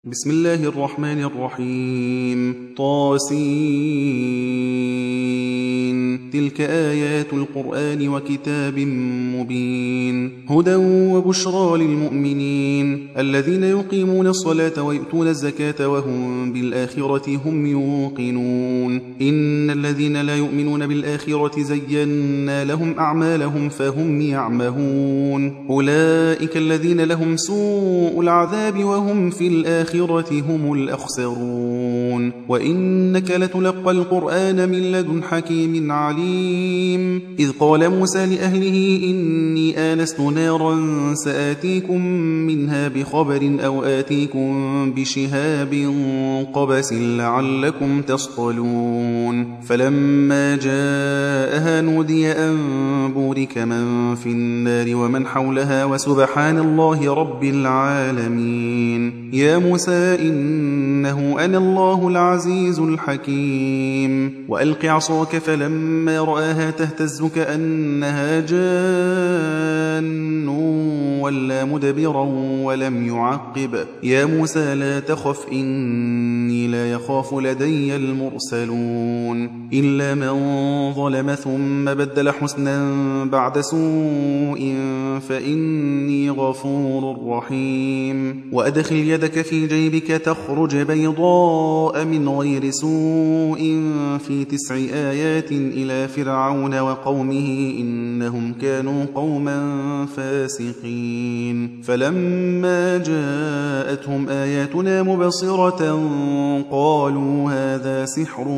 بسم الله الرحمن الرحيم طاسين تلك آيات القرآن وكتاب مبين هدى وبشرى للمؤمنين الذين يقيمون الصلاة ويؤتون الزكاة وهم بالآخرة هم يوقنون إن الذين لا يؤمنون بالآخرة زينا لهم أعمالهم فهم يعمهون أولئك الذين لهم سوء العذاب وهم في الآخرة هم الأخسرون وإنك لتلقى القرآن من لدن حكيم عليم إذ قال موسى لأهله إني آنست نارا سآتيكم منها بخبر أو آتيكم بشهاب قبس لعلكم تصطلون فلما جاءها نودي أن بورك من في النار ومن حولها وسبحان الله رب العالمين يا موسى إنه أنا الله العزيز الحكيم وألق عصاك فلما رآها تهتز كأنها جان ولا مدبرا ولم يعقب يا موسى لا تخف إني لا يخاف لدي المرسلون إلا من ظلم ثم بدل حسنا بعد سوء فإني غفور رحيم وأدخل يدك في جيبك تخرج بيضاء من غير سوء في 9 آيات إلى فرعون وقومه إنهم كانوا قوما فاسقين فلما جاءتهم آياتنا مبصرة قالوا هذا سحر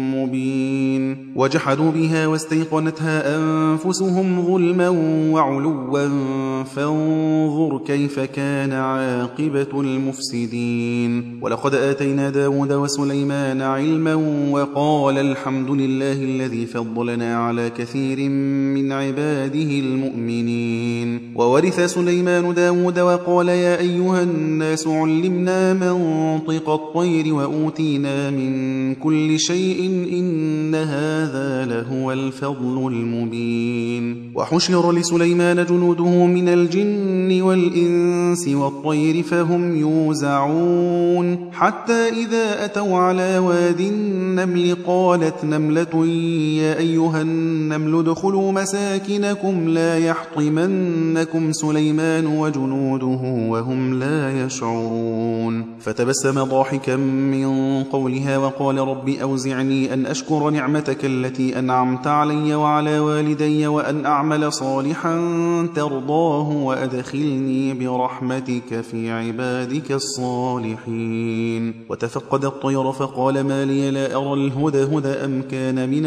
مبين وجحدوا بها واستيقنتها أنفسهم ظلما وعلوا فانظر كيف كان عاقبة المفسدين ولقد آتينا داود وسليمان علما وقال الحمد لله الذي فضلنا على كثير من عباده المؤمنين وورث سليمان داود وقال يا أيها الناس علمنا منطق الطير وأوتينا من كل شيء إن هذا لهو الفضل المبين وحشر لسليمان جنوده من الجن والإنس والطير فهم يوزعون حتى إذا أتوا على واد النمل قالت نملة يا أيها النمل ادخلوا مساكنكم لا يحطمنكم سليمان وجنوده وهم لا يشعرون فتبسم ضاحكا من قولها وقال رب أوزعني أن أشكر نعمتك التي أنعمت علي وعلى والدي وأن أعمل صالحا ترضاه وأدخلني برحمتك في عبادك الصالحين وتفقد الطير فقال ما لي لا أرى الهدهد أم كان من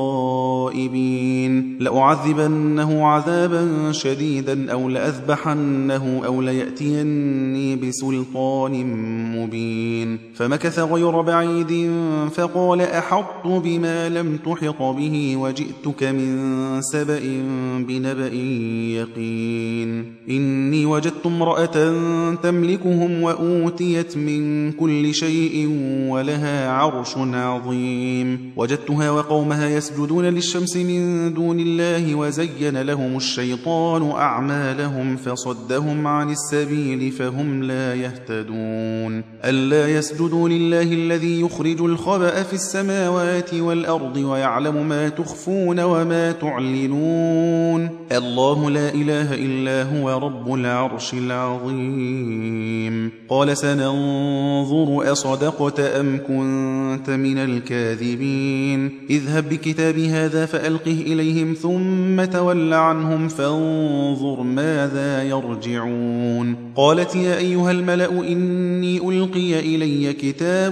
الغائبين لأعذبنه عذابا شديدا أو لأذبحنه أو ليأتيني بسلطان مبين فمكث غير بعيد فقال أحطت بما لم تحط به وجئتك من سبأ بنبأ يقين إني وجدت امرأة تملكهم وأوتيت من كل شيء ولها عرش عظيم وجدتها وقومها يسجدون للشمس من دون الله وزين لهم الشيطان أعمالهم فصدهم عن السبيل فهم لا يهتدون ألا يسجدوا لله الذي يخرج الخبأ في السماوات والأرض ويعلم ما تخفون وما تعلنون الله لا إله إلا هو رب العرش العظيم قال سننظر أصدقت أم كنت من الكاذبين اذهب بكتابي هذا فألقه إليهم ثم تول عنهم فانظر ماذا يرجعون قالت يا أيها الملأ إني ألقي إلي كتاب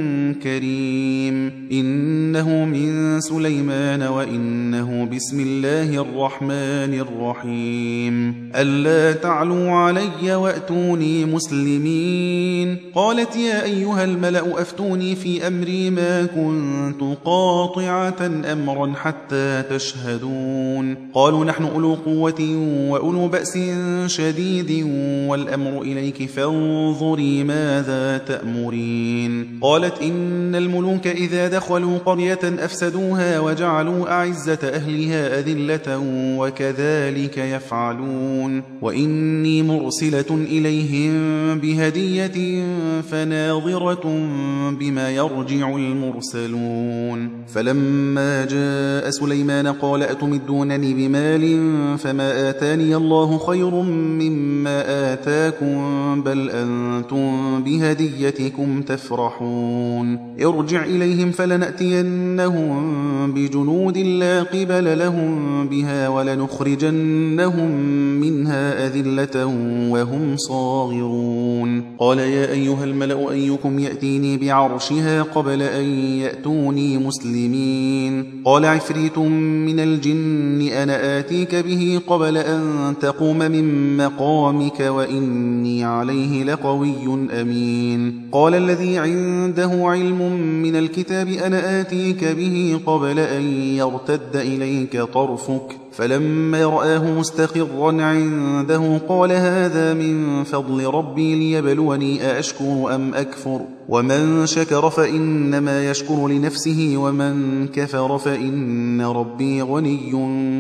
كريم إنه من سليمان وإنه بسم الله الرحمن الرحيم ألا تعلوا علي وأتوني مسلمين قالت يا أيها الملأ أفتوني في أمري ما كنت قاطعة أمرا حتى تشهدون قالوا نحن أولو قوة وأولو بأس شديد والأمر إليك فانظري ماذا تأمرين قالت إن الملوك إذا دخلوا قرية أفسدوها وجعلوا أعزة أهلها أذلة وكذلك يفعلون وإني مرسلة إليهم بهدية بهدية فناظرة بما يرجع المرسلون. فلما جاء سليمان قال أتمدونني بمال فما آتاني الله خير مما آتاكم بل أنتم بهديتكم تفرحون. ارجع إليهم فلنأتينهم بجنود لا قبل لهم بها ولنخرجنهم منها أذلة وهم صاغرون. قال يا أيها الملأ أيكم يأتيني بعرشها قبل أن يأتوني مسلمين. قال عفريت من الجن أنا آتيك به قبل أن تقوم من مقامك وإني عليه لقوي أمين. قال الذي عنده علم من الكتاب أنا آتيك به قبل أن يرتد إليك طرفك فلما رآه مستقرا عنده قال هذا من فضل ربي ليبلوني أأشكر أم أكفر ومن شكر فإنما يشكر لنفسه ومن كفر فإن ربي غني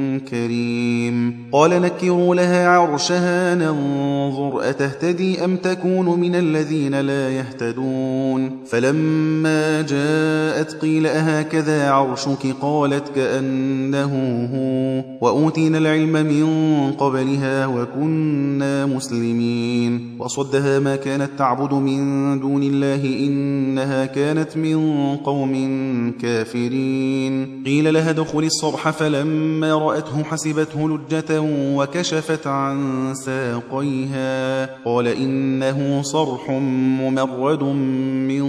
كريم. قال نكروا لها عرشها ننظر أتهتدي أم تكون من الذين لا يهتدون. فلما جاءت قيل أهكذا عرشك قالت كأنه هو وأوتينا العلم من قبلها وكنا مسلمين. وصدها ما كانت تعبد من دون الله إنها كانت من قوم كافرين. قيل لها ادخل الصرح فلما رأته حسبته لجة وكشفت عن ساقيها قال إنه صرح ممرد من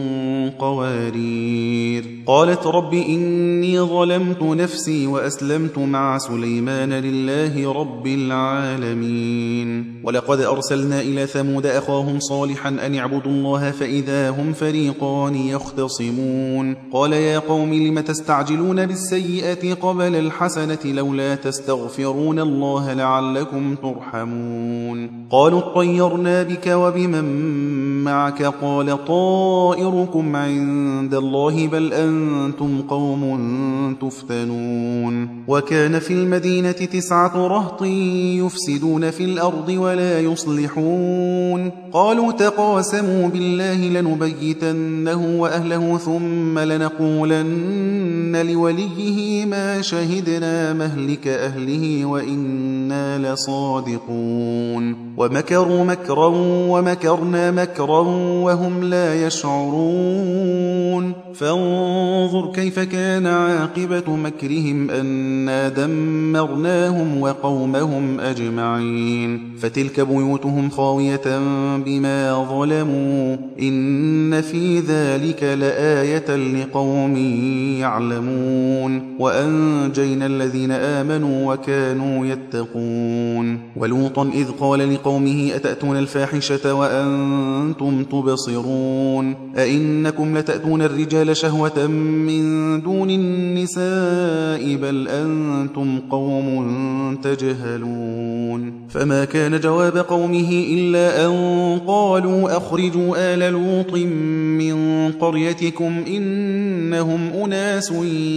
قوارير. قالت رب إني ظلمت نفسي وأسلمت مع سليمان لله رب العالمين. ولقد أرسلنا إلى ثمود أخاهم صالحا أن اعبدوا الله فإذا هم فريقان يختصمون. قال يا قوم لم تستعجلون بالسيئة قبل الحسنة لولا تستغفرون الله لعلكم ترحمون. قالوا اطيرنا بك وبمن معك قال طائركم عند الله بل أنتم قوم تفتنون. وكان في المدينة 9 رهط يفسدون في الأرض ولا يصلحون. قالوا تقاسموا بالله لنبيتنه وأهله ثم لنقولن لوليه ما شهدنا مهلك أهله وإنا لصادقون. ومكروا مكرا ومكرنا مكرا وهم لا يشعرون. فانظر كيف كان عاقبة مكرهم أنا دمرناهم وقومهم أجمعين. فتلك بيوتهم خاوية بما ظلموا إن في ذلك لآية لقوم يعلمون. وأنجينا الذين آمنوا وكانوا يتقون. ولوطا إذ قال لقومه أتأتون الفاحشة وأنتم تبصرون أئنكم لتأتون الرجال شهوة من دون النساء بل أنتم قوم تجهلون. فما كان جواب قومه إلا أن قالوا أخرجوا آل لوط من قريتكم إنهم أناس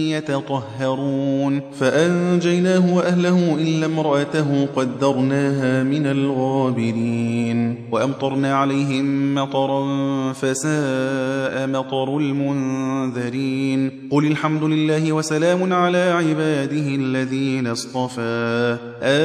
يتطهرون. فأنجيناه وأهله إلا امرأته قدرناها من الغابرين. وأمطرنا عليهم مطرا فساء مطر المنذرين. قل الحمد لله وسلام على عباده الذين اصطفى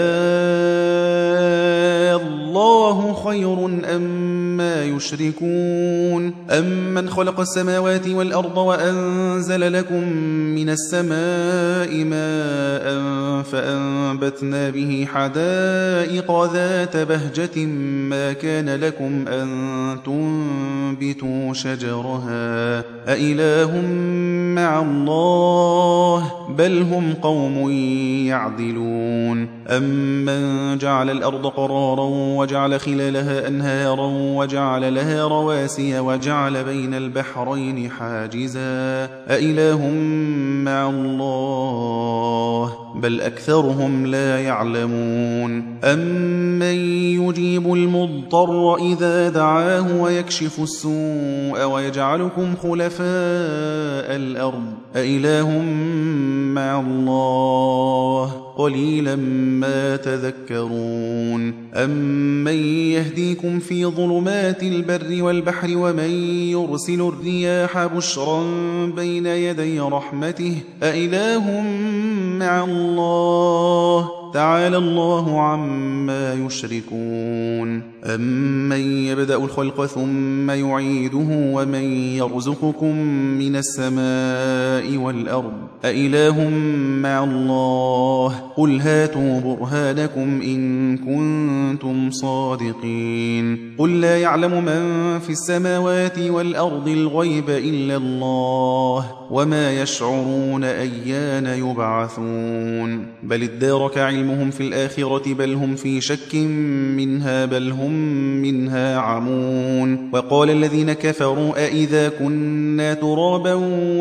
الله خير أما يشركون. أمن خلق السماوات والأرض وأنزل لكم من السماء ماء فأنبتنا به حدائق ذات بهجة ما كان لكم أن تنبتوا شجرها أإله مع الله بل هم قوم يعدلون. أمن جعل الأرض قرارا وجعل خلالها أنهارا وجعل لها رواسي وجعل بين البحرين حاجزا أإله مع الله بل أكثرهم لا يعلمون. أمن يجيب المضطر إذا دعاه ويكشف السوء ويجعلكم خلفاء الأرض أإله مع الله قليلا ما تذكرون أمن يهديكم في ظلمات البر والبحر ومن يرسل الرياح بشرا بين يدي رحمته أإله مع الله تعالى الله عما يشركون أمن يبدأ الخلق ثم يعيده ومن يرزقكم من السماء والأرض أإله مع الله قل هاتوا برهانكم إن كنتم صادقين قل لا يعلم من في السماوات والأرض الغيب إلا الله وما يشعرون أيان يبعثون بل ادارك علمهم في الآخرة بل هم في شك منها بل هم منها عمون وقال الذين كفروا أئذا كنا ترابا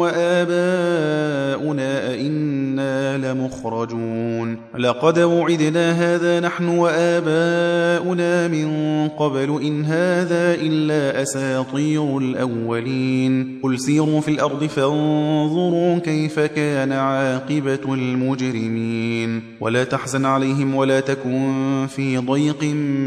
وآباؤنا أئنا لمخرجون لقد وعدنا هذا نحن وآباؤنا من قبل إن هذا إلا أساطير الأولين قل سيروا في الأرض فانظروا كيف كان عاقبة المجرمين ولا تحزن عليهم ولا تكن في ضيق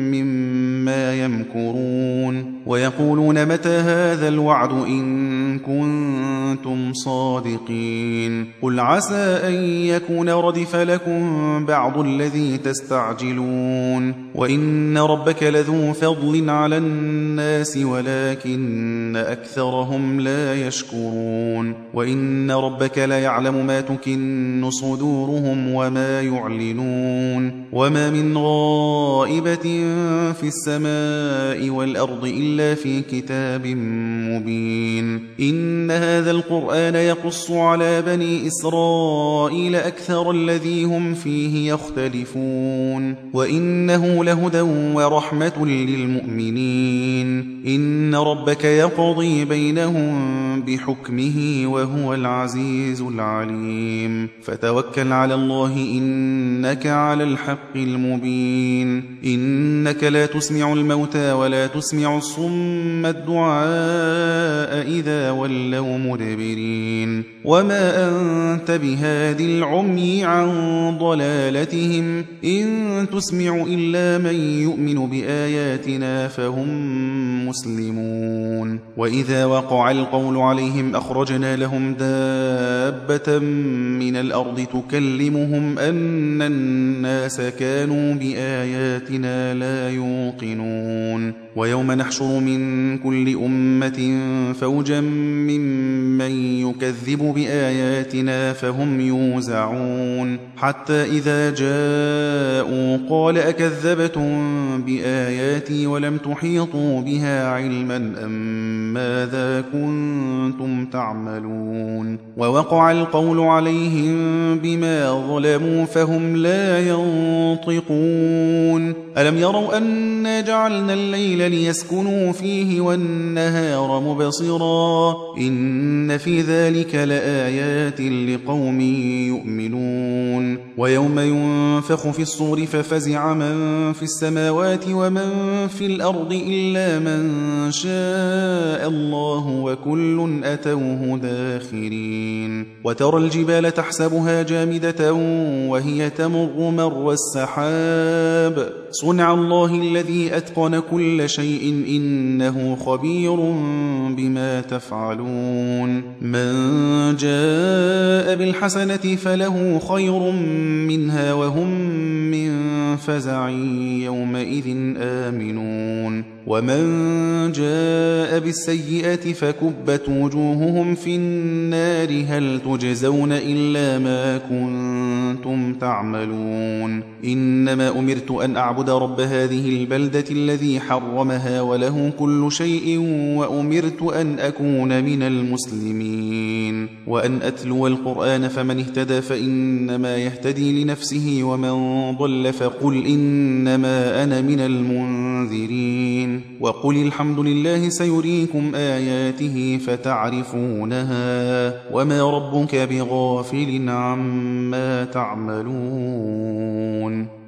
مما يمكرون ويقولون متى هذا الوعد إن كنتم صادقين قل عسى أن يكون ردف لكم بعض الذي تستعجلون وإن ربك لذو فضل على الناس ولكن أكثرهم لا يشكرون وإن ربك ليعلم ما تكن صدورهم وما يعلنون وما من غائبة في السماء والأرض إلا في كتاب مبين إن هذا القرآن يقص على بني إسرائيل أكثر الذي هم فيه يختلفون وإنه لهدى ورحمة للمؤمنين إن ربك يقضي بينهم بحكمه وهو العزيز العليم فتوكل على الله إنك على الحق المبين إنك لا تسمع الموتى ولا تسمع الصم الدعاء إذا ولوا مدبرين وما أنت بهاد العمي عن ضلالتهم إن تسمع إلا من يؤمن بآياتنا فهم مسلمون وإذا وقع القول عليهم أخرجنا لهم دابة من الأرض تكلمهم أن الناس كانوا بآياتنا لا يوقنون ويوم نحشر من كل أمة فوجا ممن يكذب بآياتنا فهم يوزعون حتى إذا جاءوا قال أكذبتم بآياتي ولم تحيطوا بها علما أم ماذا كنتم تعملون ووقع القول عليهم بما ظلموا فهم لا ينطقون ألم يروا أنا جعلنا الليل ليسكنوا فيه والنهار مبصرا إن في ذلك لآيات لقوم يؤمنون ويوم ينفخ في الصور ففزع من في السماوات ومن في الأرض إلا من شاء الله وكل أتوه داخرين وترى الجبال تحسبها جامدة وهي تمر مر السحاب صنع الله الذي أتقن كل شيء إنه خبير بما تفعلون من جاء بالحسنة فله خير منها وهم من فزع يومئذ آمنون ومن جاء بالسيئة فكبت وجوههم في النار هل تجزون إلا ما كنتم تعملون إنما أمرت أن أعبد رب هذه البلدة الذي حرمها وله كل شيء وأمرت أن أكون من المسلمين وأن أتلو القرآن فمن اهتدى فإنما يهتدي لنفسه ومن ضل فقل إنما أنا من المنذرين وقل الحمد لله سيريكم آياته فتعرفونها وما ربك بغافل عما تعملون